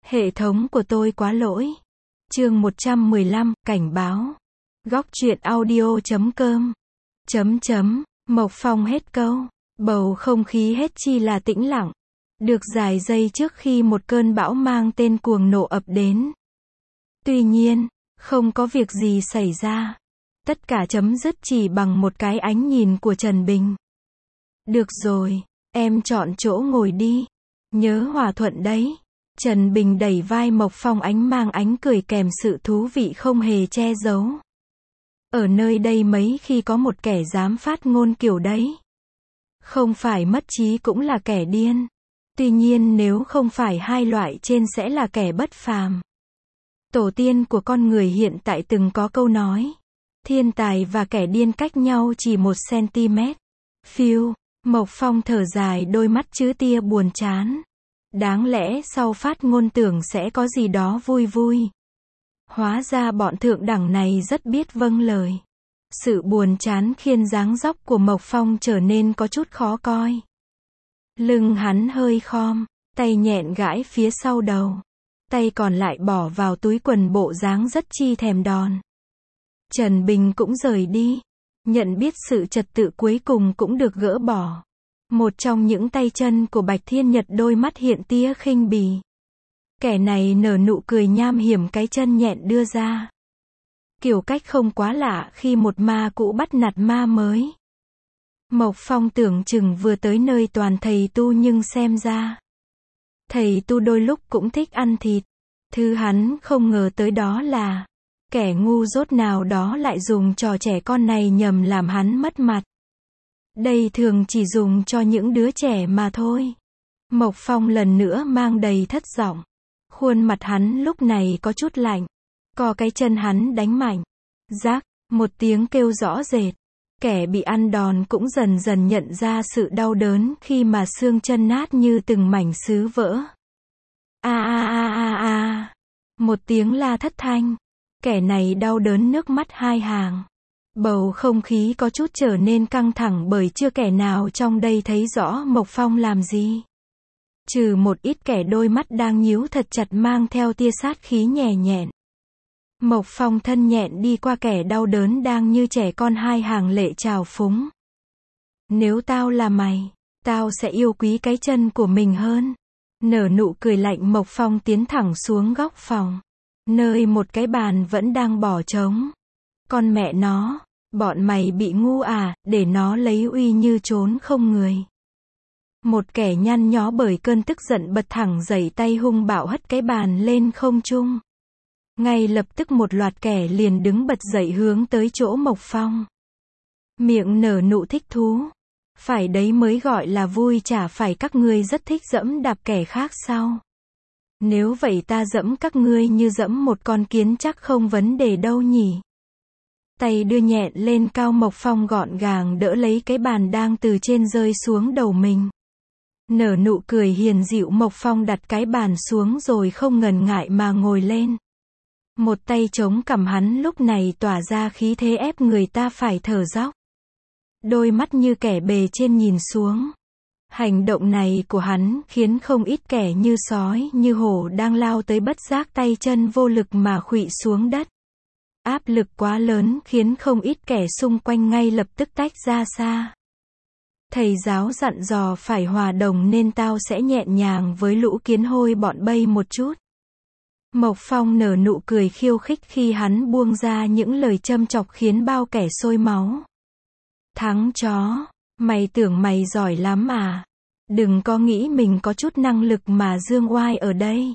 Hệ thống của tôi quá lỗi. Chương 115, cảnh báo. Góc truyện audio.com. Mộc Phong hết câu. Bầu không khí hết chi là tĩnh lặng. Được vài giây trước khi một cơn bão mang tên cuồng nộ ập đến. Tuy nhiên, không có việc gì xảy ra. Tất cả chấm dứt chỉ bằng một cái ánh nhìn của Trần Bình. Được rồi, em chọn chỗ ngồi đi. Nhớ hòa thuận đấy. Trần Bình đẩy vai Mộc Phong, ánh mang ánh cười kèm sự thú vị không hề che giấu. Ở nơi đây mấy khi có một kẻ dám phát ngôn kiểu đấy. Không phải mất trí cũng là kẻ điên. Tuy nhiên nếu không phải hai loại trên sẽ là kẻ bất phàm. Tổ tiên của con người hiện tại từng có câu nói. Thiên tài và kẻ điên cách nhau chỉ 1 cm. Phiêu, Mộc Phong thở dài, đôi mắt chứa tia buồn chán. Đáng lẽ sau phát ngôn tưởng sẽ có gì đó vui vui. Hóa ra bọn thượng đẳng này rất biết vâng lời. Sự buồn chán khiến dáng dấp của Mộc Phong trở nên có chút khó coi. Lưng hắn hơi khom, tay nhẹn gãi phía sau đầu. Tay còn lại bỏ vào túi quần, bộ dáng rất chi thèm đòn. Trần Bình cũng rời đi. Nhận biết sự trật tự cuối cùng cũng được gỡ bỏ. Một trong những tay chân của Bạch Thiên Nhật, đôi mắt hiện tia khinh bỉ. Kẻ này nở nụ cười nham hiểm, cái chân nhẹn đưa ra. Kiểu cách không quá lạ khi một ma cũ bắt nạt ma mới. Mộc Phong tưởng chừng vừa tới nơi toàn thầy tu, nhưng xem ra thầy tu đôi lúc cũng thích ăn thịt. Thứ hắn không ngờ tới đó là kẻ ngu dốt nào đó lại dùng trò trẻ con này nhằm làm hắn mất mặt. Đây thường chỉ dùng cho những đứa trẻ mà thôi. Mộc Phong lần nữa mang đầy thất vọng. Khuôn mặt hắn lúc này có chút lạnh. Co cái chân hắn đánh mạnh. Rác, một tiếng kêu rõ rệt. Kẻ bị ăn đòn cũng dần dần nhận ra sự đau đớn khi mà xương chân nát như từng mảnh sứ vỡ. A. Một tiếng la thất thanh. Kẻ này đau đớn nước mắt hai hàng. Bầu không khí có chút trở nên căng thẳng bởi chưa kẻ nào trong đây thấy rõ Mộc Phong làm gì. Trừ một ít kẻ đôi mắt đang nhíu thật chặt mang theo tia sát khí nhè nhẹn. Mộc Phong thân nhẹn đi qua kẻ đau đớn đang như trẻ con, hai hàng lệ trào phúng. Nếu tao là mày, tao sẽ yêu quý cái chân của mình hơn. Nở nụ cười lạnh, Mộc Phong tiến thẳng xuống góc phòng. Nơi một cái bàn vẫn đang bỏ trống. Con mẹ nó, bọn mày bị ngu à, để nó lấy uy như trốn không người. Một kẻ nhăn nhó bởi cơn tức giận bật thẳng giẩy tay hung bạo hất cái bàn lên không trung. Ngay lập tức một loạt kẻ liền đứng bật dậy hướng tới chỗ Mộc Phong. Miệng nở nụ thích thú. Phải đấy mới gọi là vui, chả phải các ngươi rất thích dẫm đạp kẻ khác sao? Nếu vậy ta dẫm các ngươi như dẫm một con kiến chắc không vấn đề đâu nhỉ? Tay đưa nhẹn lên cao, Mộc Phong gọn gàng đỡ lấy cái bàn đang từ trên rơi xuống đầu mình. Nở nụ cười hiền dịu, Mộc Phong đặt cái bàn xuống rồi không ngần ngại mà ngồi lên. Một tay chống cằm hắn lúc này tỏa ra khí thế ép người ta phải thở dốc. Đôi mắt như kẻ bề trên nhìn xuống. Hành động này của hắn khiến không ít kẻ như sói, như hổ đang lao tới bất giác tay chân vô lực mà khuỵu xuống đất. Áp lực quá lớn khiến không ít kẻ xung quanh ngay lập tức tách ra xa. Thầy giáo dặn dò phải hòa đồng nên tao sẽ nhẹ nhàng với lũ kiến hôi bọn Bây một chút. Mộc Phong nở nụ cười khiêu khích khi hắn buông ra những lời châm chọc khiến bao kẻ sôi máu. Thắng chó, mày tưởng mày giỏi lắm à? Đừng có nghĩ mình có chút năng lực mà dương oai ở đây.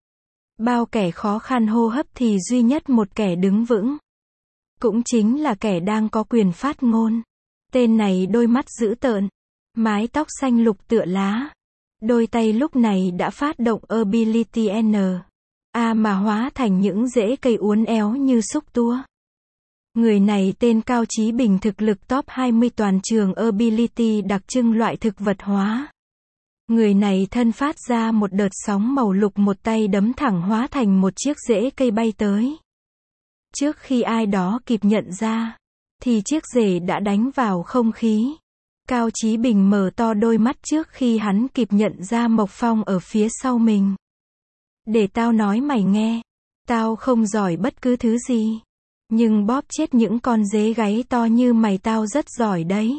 Bao kẻ khó khăn hô hấp thì duy nhất một kẻ đứng vững. Cũng chính là kẻ đang có quyền phát ngôn. Tên này đôi mắt dữ tợn, mái tóc xanh lục tựa lá. Đôi tay lúc này đã phát động ability N. A mà hóa thành những rễ cây uốn éo như xúc tua. Người này tên Cao Chí Bình, thực lực top 20 toàn trường, ability đặc trưng loại thực vật hóa. Người này thân phát ra một đợt sóng màu lục, một tay đấm thẳng hóa thành một chiếc rễ cây bay tới. Trước khi ai đó kịp nhận ra, thì chiếc rễ đã đánh vào không khí. Cao Chí Bình mở to đôi mắt trước khi hắn kịp nhận ra Mộc Phong ở phía sau mình. Để tao nói mày nghe. Tao không giỏi bất cứ thứ gì. Nhưng bóp chết những con dế gáy to như mày tao rất giỏi đấy.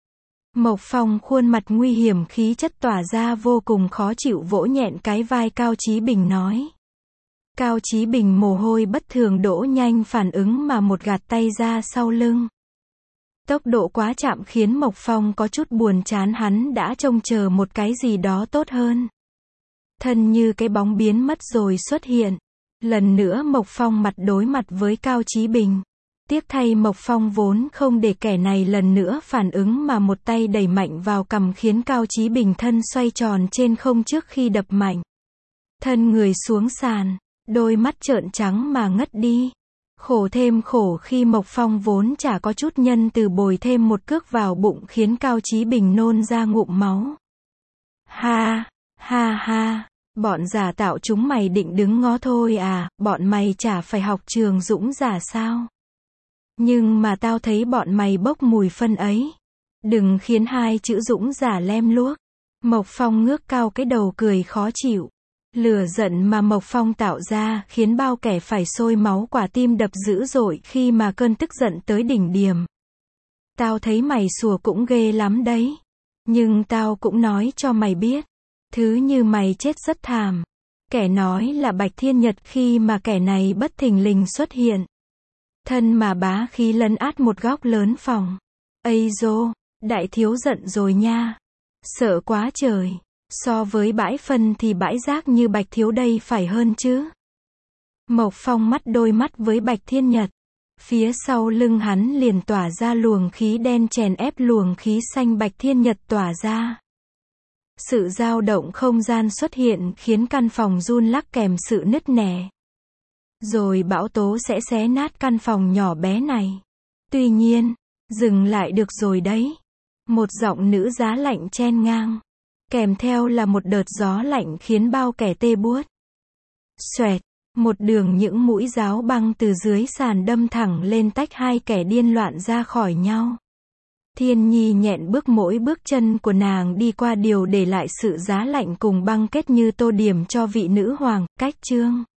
Mộc Phong khuôn mặt nguy hiểm, khí chất tỏa ra vô cùng khó chịu, vỗ nhẹn cái vai Cao Chí Bình nói. Cao Chí Bình mồ hôi bất thường đổ, nhanh phản ứng mà một gạt tay ra sau lưng. Tốc độ quá chậm khiến Mộc Phong có chút buồn chán, hắn đã trông chờ một cái gì đó tốt hơn. Thân như cái bóng biến mất rồi xuất hiện. Lần nữa Mộc Phong mặt đối mặt với Cao Chí Bình. Tiếc thay Mộc Phong vốn không để kẻ này lần nữa phản ứng mà một tay đẩy mạnh vào cằm khiến Cao Chí Bình thân xoay tròn trên không trước khi đập mạnh. Thân người xuống sàn, đôi mắt trợn trắng mà ngất đi. Khổ thêm khổ khi Mộc Phong vốn chả có chút nhân từ bồi thêm một cước vào bụng khiến Cao Chí Bình nôn ra ngụm máu. Ha, ha ha, bọn giả tạo chúng mày định đứng ngó thôi à, bọn mày chả phải học trường dũng giả sao? Nhưng mà tao thấy bọn mày bốc mùi phân ấy. Đừng khiến hai chữ dũng giả lem luốc. Mộc Phong ngước cao cái đầu cười khó chịu. Lửa giận mà Mộc Phong tạo ra khiến bao kẻ phải sôi máu, quả tim đập dữ dội khi mà cơn tức giận tới đỉnh điểm. Tao thấy mày sủa cũng ghê lắm đấy. Nhưng tao cũng nói cho mày biết. Thứ như mày chết rất thảm. Kẻ nói là Bạch Thiên Nhật khi mà kẻ này bất thình lình xuất hiện. Thân mà bá khí lấn át một góc lớn phòng. Ây dô, đại thiếu giận rồi nha. Sợ quá trời. So với bãi phân thì bãi rác như Bạch thiếu đây phải hơn chứ. Mộc Phong mắt đôi mắt với Bạch Thiên Nhật. Phía sau lưng hắn liền tỏa ra luồng khí đen chèn ép luồng khí xanh Bạch Thiên Nhật tỏa ra. Sự dao động không gian xuất hiện khiến căn phòng run lắc kèm sự nứt nẻ. Rồi bão tố sẽ xé nát căn phòng nhỏ bé này. Tuy nhiên, dừng lại được rồi đấy. Một giọng nữ giá lạnh chen ngang. Kèm theo là một đợt gió lạnh khiến bao kẻ tê buốt. Xoẹt, một đường những mũi giáo băng từ dưới sàn đâm thẳng lên tách hai kẻ điên loạn ra khỏi nhau. Thiên Nhi nhẹn bước, mỗi bước chân của nàng đi qua đều để lại sự giá lạnh cùng băng kết như tô điểm cho vị nữ hoàng. Cách chương